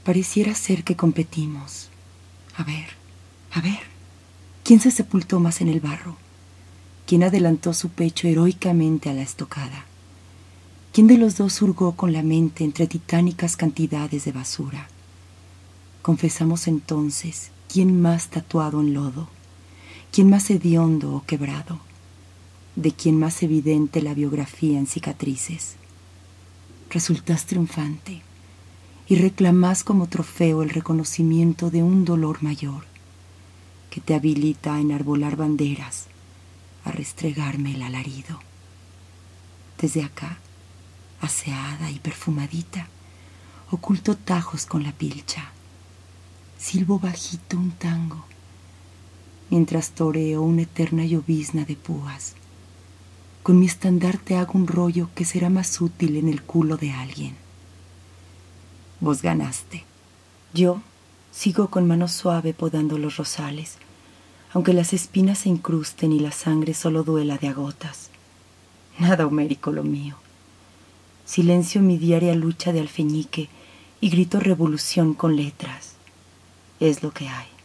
Pareciera ser que competimos. A ver, ¿quién se sepultó más en el barro? ¿Quién adelantó su pecho heroicamente a la estocada? ¿Quién de los dos hurgó con la mente entre titánicas cantidades de basura? Confesamos entonces quién más tatuado en lodo, quién más hediondo o quebrado, de quién más evidente la biografía en cicatrices. Resultás triunfante y reclamás como trofeo el reconocimiento de un dolor mayor que te habilita a enarbolar banderas, a restregarme el alarido. Desde acá, aseada y perfumadita, oculto tajos con la pilcha, silbo bajito un tango, mientras toreo una eterna llovizna de púas. Con mi estandarte hago un rollo que será más útil en el culo de alguien. Vos ganaste. Yo sigo con mano suave podando los rosales, aunque las espinas se incrusten y la sangre solo duela de a gotas. Nada homérico lo mío. Silencio mi diaria lucha de alfeñique y grito revolución con letras. Es lo que hay.